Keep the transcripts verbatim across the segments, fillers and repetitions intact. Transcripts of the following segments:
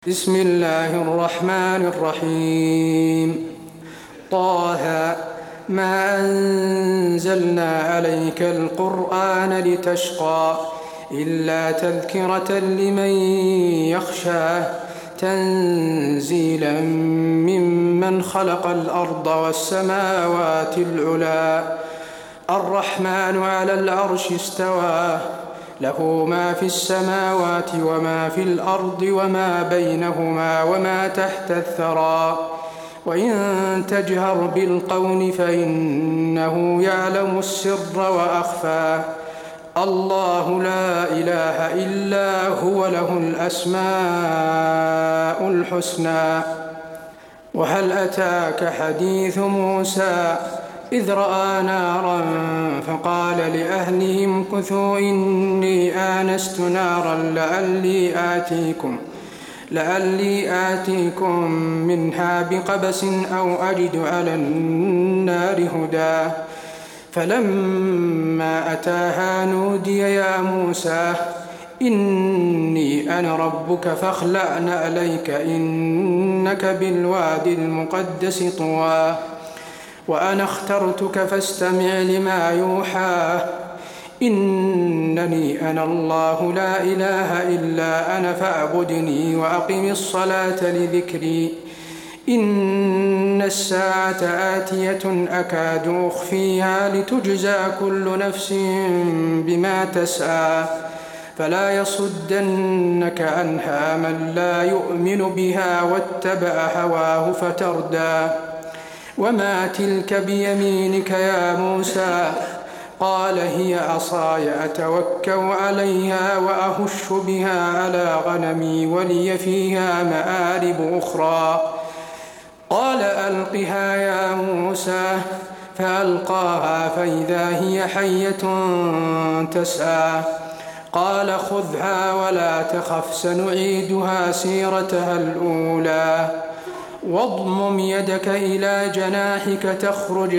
بسم الله الرحمن الرحيم. طه ما أنزلنا عليك القرآن لتشقى إلا تذكرة لمن يخشى تنزيلا ممن خلق الأرض والسماوات العلى الرحمن على العرش استوى له ما في السماوات وما في الأرض وما بينهما وما تحت الثرى وإن تجهر بالقول فإنه يعلم السر وأخفى الله لا إله إلا هو له الأسماء الحسنى. وهل أتاك حديث موسى إذ رأى نارا فقال لأهلهم كثوا إني آنست نارا لعلي آتيكم لعلي آتيكم منها بقبس أو أجد على النار هدى فلما أتاها نودي يا موسى إني أنا ربك فاخلع نعليك إنك بالوادي المقدس طوى وأنا اخترتك فاستمع لما يوحى إنني أنا الله لا إله إلا أنا فاعبدني وأقم الصلاة لذكري إن الساعة آتية أكاد أخفيها لتجزى كل نفس بما تسعى فلا يصدنك عنها من لا يؤمن بها واتبع هواه فتردى وما تلك بيمينك يا موسى قال هي عصاي أتوكأ عليها وأهش بها على غنمي ولي فيها مآرب أخرى قال ألقها يا موسى فألقاها فإذا هي حية تسعى قال خذها ولا تخف سنعيدها سيرتها الأولى واضمم يدك إلى جناحك تخرج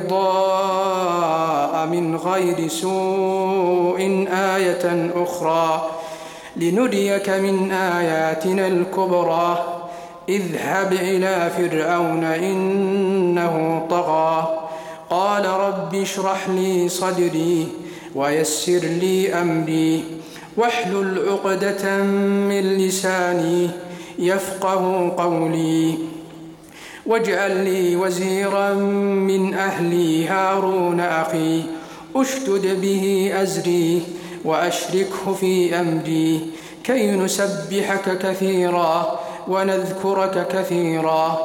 بيضاء من غير سوء آية أخرى لنريك من آياتنا الكبرى اذهب إلى فرعون إنه طغى قال رب اشرح لي صدري ويسر لي أمري واحلل عقدة من لساني يفقه قولي واجعل لي وزيرا من أهلي هارون أخي أشدد به أزري وأشركه في أمري كي نسبحك كثيرا ونذكرك كثيرا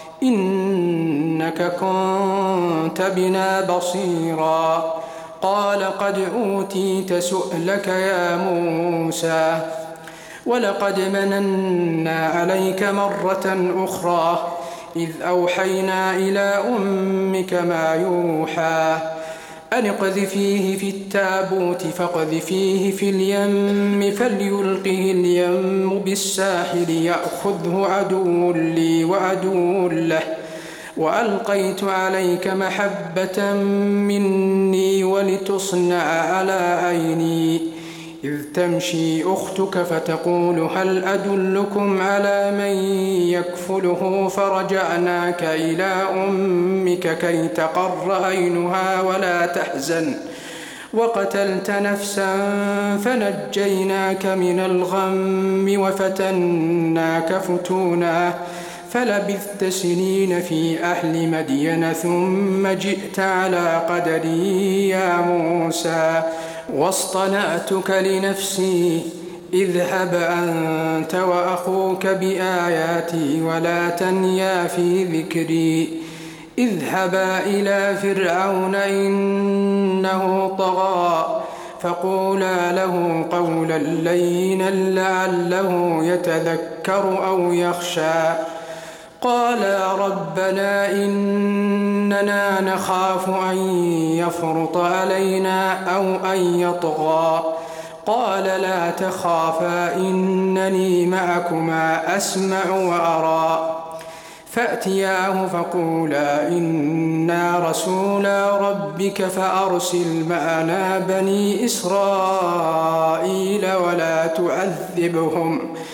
إنك كنت بنا بصيرا قال قد أوتيت سؤلك يا موسى ولقد مننا عليك مرة أخرى إذ أوحينا إلى أمك ما يوحى أن اقذفيه في التابوت فاقذفيه في اليم فليلقه اليم بالساحل يأخذه عدو لي وعدو له وألقيت عليك محبة مني ولتصنع على عيني إذ تمشي أختك فتقول هل أدلكم على من يكفله فرجعناك إلى أمك كي تقر عينها ولا تحزن وقتلت نفسا فنجيناك من الغم وفتناك فتونا فلبثت سنين في أهل مدين ثم جئت على قدري يا موسى واصطنعتك لنفسي اذهب أنت وأخوك بآياتي ولا تنيا في ذكري اذهبا إلى فرعون إنه طغى فقولا له قولا لينا لعله يتذكر أو يخشى قالا ربنا إننا نخاف أن يفرط علينا أو أن يطغى قال لا تخافا إنني معكما أسمع وأرى فأتياه فقولا إنا رسولا ربك فأرسل معنا بني إسرائيل ولا تعذبهم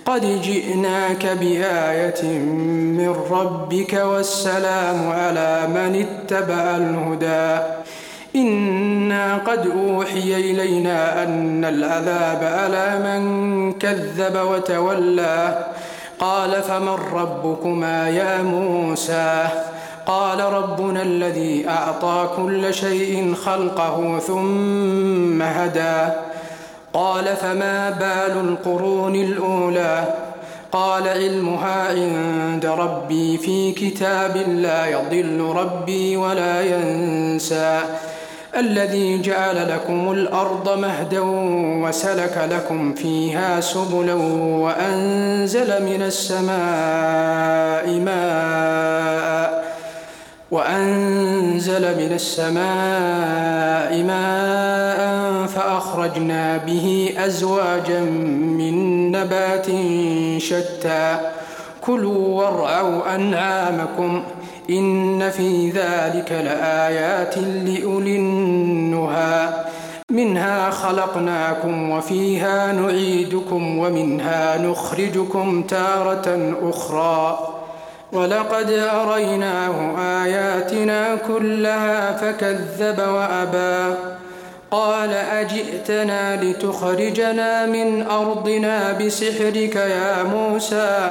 قد جئناك بآية من ربك والسلام على من اتبع الهدى إنا قد أوحي إلينا أن العذاب على من كذب وتولى قال فمن ربكما يا موسى قال ربنا الذي أعطى كل شيء خلقه ثم هدى قال فما بال القرون الأولى قال علمها عند ربي في كتاب لا يضل ربي ولا ينسى الذي جعل لكم الأرض مهدا وسلك لكم فيها سبلا وأنزل من السماء ماء وأنزل من السماء ماء فأخرجنا به أزواجا من نبات شتى كلوا وارعوا أنعامكم إن في ذلك لآيات لأولي النهى منها خلقناكم وفيها نعيدكم ومنها نخرجكم تارة أخرى ولقد أريناه آياتنا كلها فكذب وأبى قال أجئتنا لتخرجنا من أرضنا بسحرك يا موسى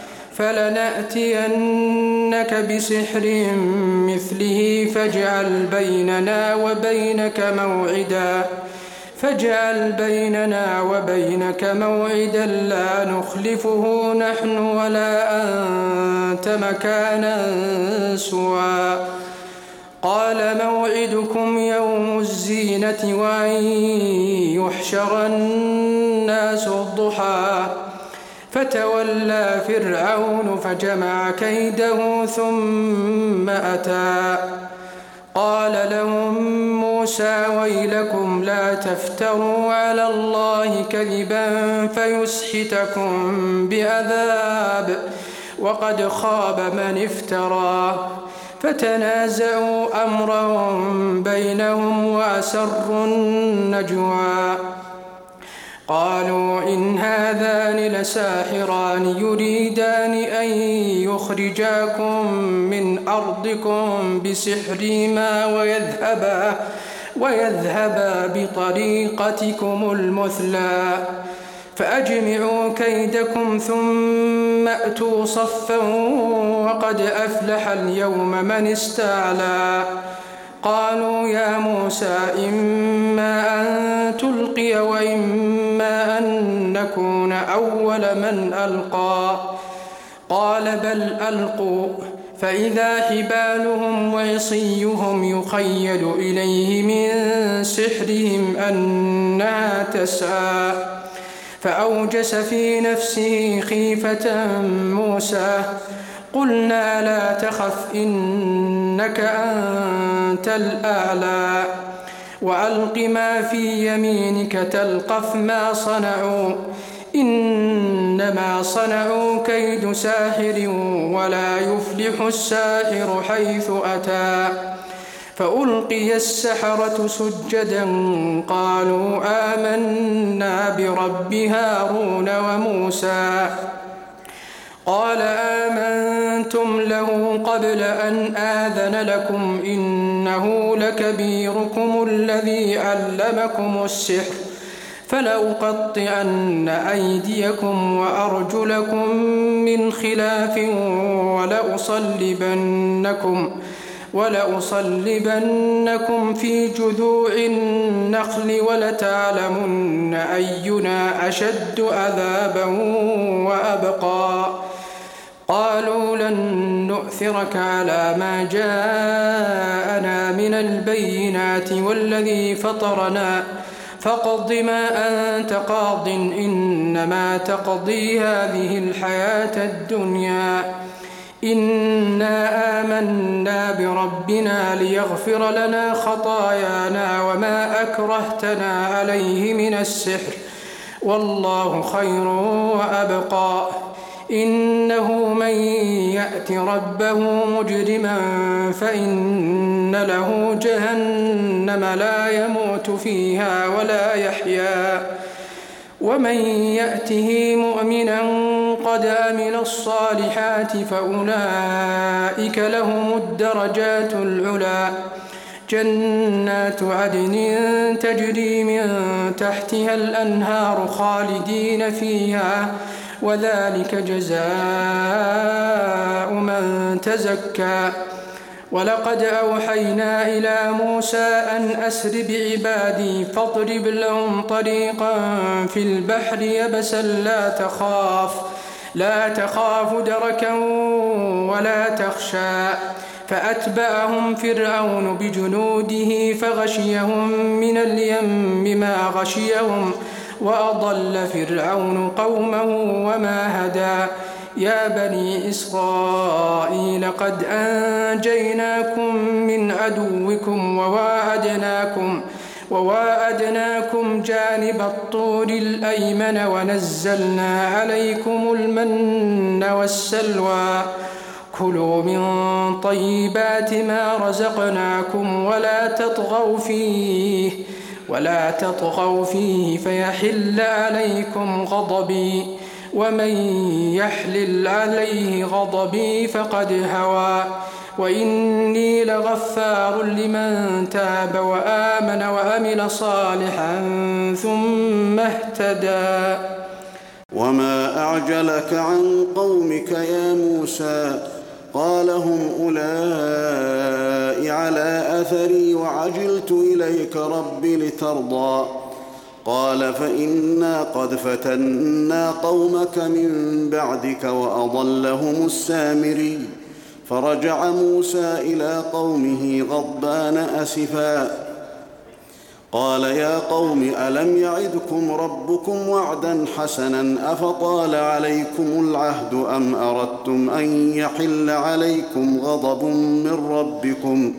فلنأتينك بسحر مثله فاجعل بيننا وبينك موعدا فاجعل بيننا وبينك موعدا لا نخلفه نحن ولا أنت مكانا سوى قال موعدكم يوم الزينة وأن يحشر الناس الضحى فتولى فرعون فجمع كيده ثم أتى قال لهم موسى ويلكم لا تفتروا على الله كذبا فيسحتكم بعذاب وقد خاب من افترى فتنازعوا أمرهم بينهم وأسروا النجوى قالوا إن هذان لساحران يريدان أن يخرجاكم من أرضكم بسحرهما ويذهبا, ويذهبا بطريقتكم المثلى فأجمعوا كيدكم ثم أتوا صفا وقد أفلح اليوم من استعلى قالوا يا موسى إما أن تلقي وإما أن نكون أول من ألقى قال بل ألقوا فإذا حبالهم وعصيهم يخيل إليه من سحرهم أنها تسعى فأوجس في نفسه خيفة موسى قلنا لا تخف إنك أنت الأعلى وألق ما في يمينك تلقف ما صنعوا إنما صنعوا كيد ساحر ولا يفلح الساحر حيث أتى فألقي السحرة سجدا قالوا آمنا برب هارون وموسى قال آمنتم له قبل أن آذن لكم إنه لكبيركم الذي علمكم السحر فلأقطعن أيديكم وأرجلكم من خلاف ولأصلبنكم ولأصلبنكم في جذوع النخل ولتعلمن أينا أشد عذابا وأبقى قالوا لن نؤثرك على ما جاءنا من البينات والذي فطرنا فاقض ما أنت قاض إنما تقضي هذه الحياة الدنيا إنا آمنا بربنا ليغفر لنا خطايانا وما أكرهتنا عليه من السحر والله خير وأبقى إنه من يأت ربه مجرما فإن له جهنم لا يموت فيها ولا يحيا ومن يأته مؤمنا قد عمل الصالحات فأولئك لهم الدرجات العلى جنات عدن تجري من تحتها الأنهار خالدين فيها وذلك جزاء من تزكى. ولقد أوحينا إلى موسى أن أسر بعبادي فاضرب لهم طريقا في البحر يبسا لا تخاف لا تخاف دركا ولا تخشى فأتبعهم فرعون بجنوده فغشيهم من اليم ما غشيهم وأضل فرعون قومه وما هدى. يا بني إسرائيل قد أنجيناكم من عدوكم وواعدناكم وواعدناكم جانب الطور الأيمن ونزلنا عليكم المن والسلوى كلوا من طيبات ما رزقناكم ولا تطغوا فيه ولا تطغوا فيه فيحل عليكم غضبي ومن يحلل عليه غضبي فقد هوى وإني لغفار لمن تاب وآمن وعمل صالحا ثم اهتدى. وما أعجلك عن قومك يا موسى؟ قال هم أولئك على أثري وعجلت إليك رب لترضى. قال فإنا قد فتنا قومك من بعدك وأضلهم السامري. فرجع موسى إلى قومه غضبان أسفا قال يا قوم ألم يعدكم ربكم وعدا حسنا أفطال عليكم العهد أم أردتم أن يحل عليكم غضب من ربكم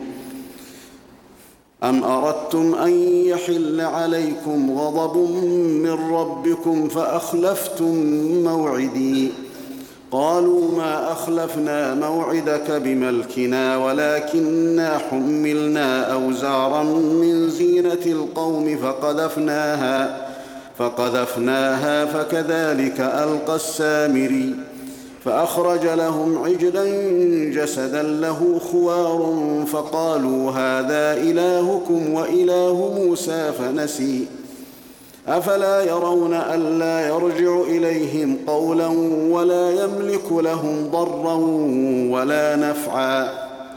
أم أردتم أن يحل عليكم غضب من ربكم فأخلفتم موعدي. قالوا ما أخلفنا موعدك بملكنا ولكننا حملنا أوزارا من زينة القوم فقذفناها فقذفناها فكذلك ألقى السامري. فأخرج لهم عجلا جسدا له خوار فقالوا هذا إلهكم وإله موسى فنسي. أفلا يرون ألا يرجع إليهم قولا ولا يملك لهم ضرا ولا نفعا.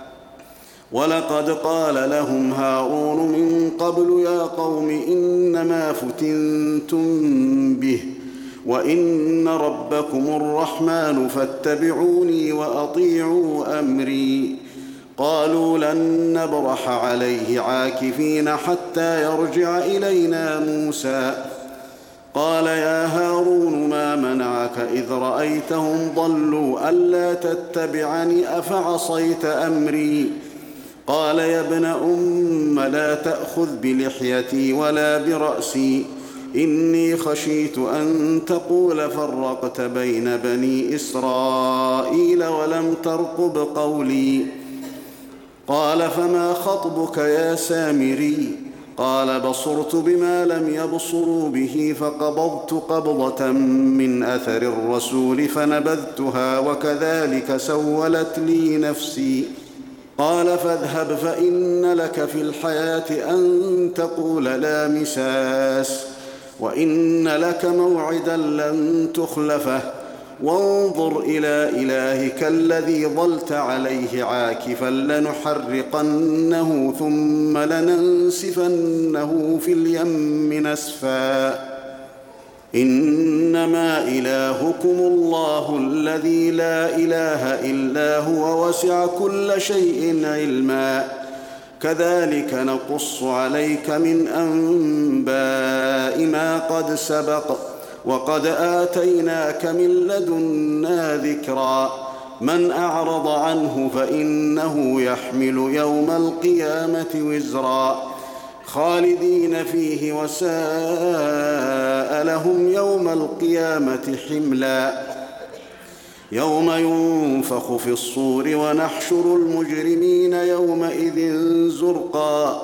ولقد قال لهم هارون من قبل يا قوم إنما فتنتم به وإن ربكم الرحمن فاتبعوني وأطيعوا أمري. قالوا لن نبرح عليه عاكفين حتى يرجع إلينا موسى. قال يا هارون ما منعك إذ رأيتهم ضلوا ألا تتبعني أفعصيت أمري. قال يا ابن أم لا تأخذ بلحيتي ولا برأسي إني خشيت أن تقول فرقت بين بني إسرائيل ولم ترقب قولي. قال فما خطبك يا سامري؟ قال بصرت بما لم يبصروا به فقبضت قبضة من أثر الرسول فنبذتها وكذلك سولت لي نفسي. قال فاذهب فإن لك في الحياة أن تقول لا مساس وإن لك موعدا لن تخلفه وانظر إلى إلهك الذي ظلت عليه عاكفا لنحرقنه ثم لننسفنه في اليم نسفا. إنما إلهكم الله الذي لا إله إلا هو وسع كل شيء علما. كذلك نقص عليك من أنباء ما قد سبق وقد آتيناك من لدنا ذكرا. من أعرض عنه فإنه يحمل يوم القيامة وزرا خالدين فيه وساء لهم يوم القيامة حملا. يوم ينفخ في الصور ونحشر المجرمين يومئذ زرقا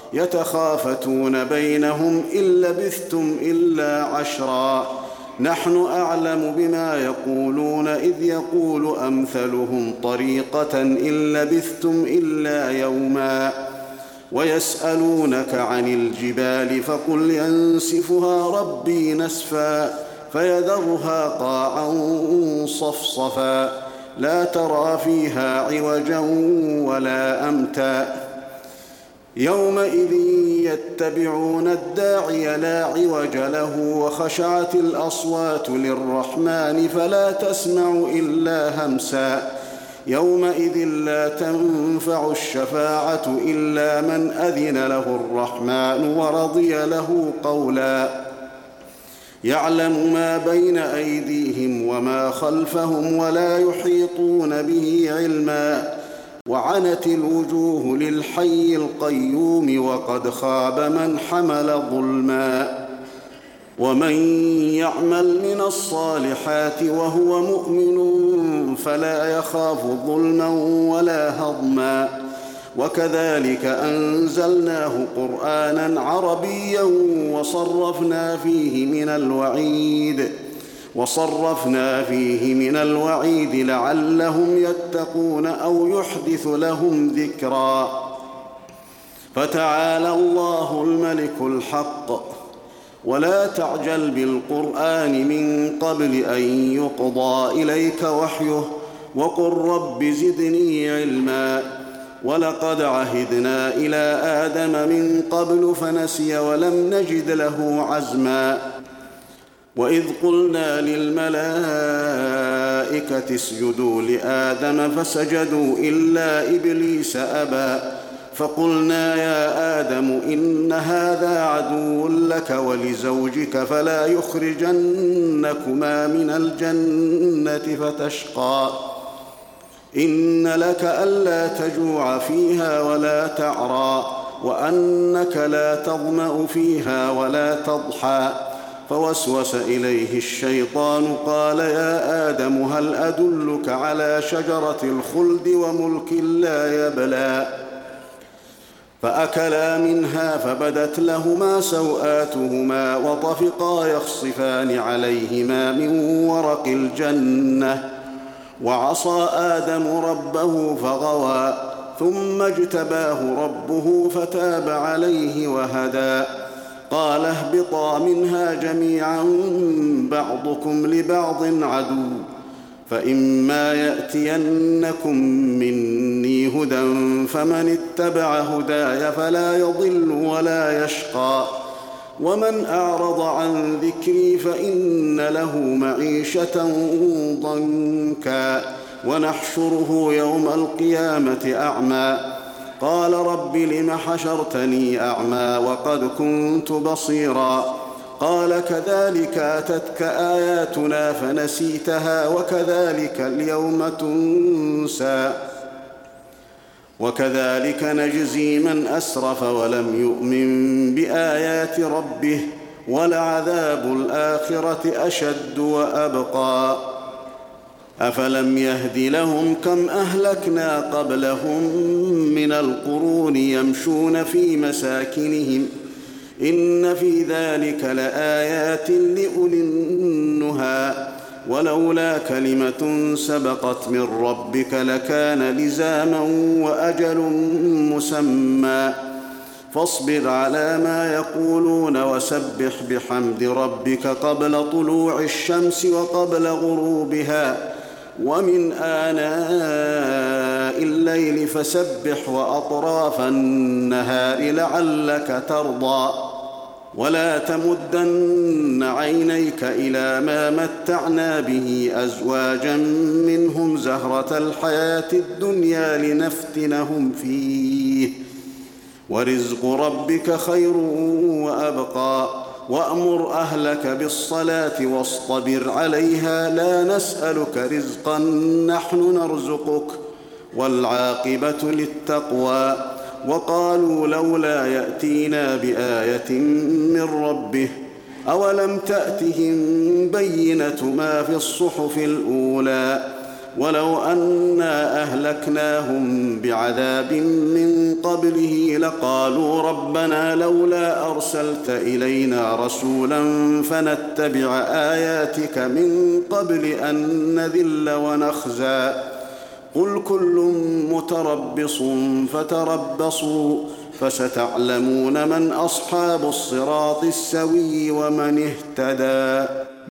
يتخافتون بينهم إن لبثتم إلا عشرا نحن أعلم بما يقولون إذ يقول أمثلهم طريقة إن لبثتم إلا يوما ويسألونك عن الجبال فقل ينسفها ربي نسفا فيذرها قاعا صفصفا لا ترى فيها عوجا ولا أمتا يومئذ يتبعون الداعي لا عوج له وخشعت الأصوات للرحمن فلا تسمع إلا همسا يومئذ لا تنفع الشفاعة إلا من أذن له الرحمن ورضي له قولا يعلم ما بين أيديهم وما خلفهم ولا يحيطون به علما وعنت الوجوه للحي القيوم وقد خاب من حمل ظلما ومن يعمل من الصالحات وهو مؤمن فلا يخاف ظلما ولا هضما وكذلك أنزلناه قرآنا عربيا وصرفنا فيه من الوعيد وصرفنا فيه من الوعيد لعلهم يتقون أو يحدث لهم ذكرا فتعالى الله الملك الحق ولا تعجل بالقرآن من قبل أن يقضى إليك وحيه وقل رب زدني علما ولقد عهدنا إلى آدم من قبل فنسي ولم نجد له عزما وإذ قلنا للملائكة اسجدوا لآدم فسجدوا إلا إبليس أبى فقلنا يا آدم إن هذا عدو لك ولزوجك فلا يخرجنكما من الجنة فتشقى إن لك ألا تجوع فيها ولا تعرى وأنك لا تظمأ فيها ولا تضحى فوسوس إليه الشيطان قال يا آدم هل أدلك على شجرة الخلد وملك لا يبلى فأكلا منها فبدت لهما سوآتهما وطفقا يخصفان عليهما من ورق الجنة وعصى آدم ربه فغوى ثم اجتباه ربه فتاب عليه وهدى قال اهبطا منها جميعا بعضكم لبعض عدو فإما يأتينكم مني هدى فمن اتبع هداي فلا يضل ولا يشقى ومن أعرض عن ذكري فإن له معيشة ضنكا ونحشره يوم القيامة أعمى قال رب لم حشرتني أعمى وقد كنت بصيرا قال كذلك أتتك آياتنا فنسيتها وكذلك اليوم تنسى وكذلك نجزي من أسرف ولم يؤمن بآيات ربه ولعذاب الآخرة أشد وأبقى أفلم يهد لهم كم أهلكنا قبلهم من القرون يمشون في مساكنهم إن في ذلك لآيات لأولي النهى ولولا كلمة سبقت من ربك لكان لزاما وأجل مسمى فاصبر على ما يقولون وسبح بحمد ربك قبل طلوع الشمس وقبل غروبها ومن آناء الليل فسبح وأطراف النهار لعلك ترضى ولا تمدن عينيك إلى ما متعنا به أزواجا منهم زهرة الحياة الدنيا لنفتنهم فيه ورزق ربك خير وأبقى وأمر أهلك بالصلاة واصطبر عليها لا نسألك رزقا نحن نرزقك والعاقبة للتقوى وقالوا لولا يأتينا بآية من ربه أولم تأتهم بينة ما في الصحف الأولى ولو أنا أهلكناهم بعذاب من قبله لقالوا ربنا لولا أرسلت إلينا رسولا فنتبع آياتك من قبل أن نذل ونخزى قل كل متربص فتربصوا فستعلمون من أصحاب الصراط السوي ومن اهتدى.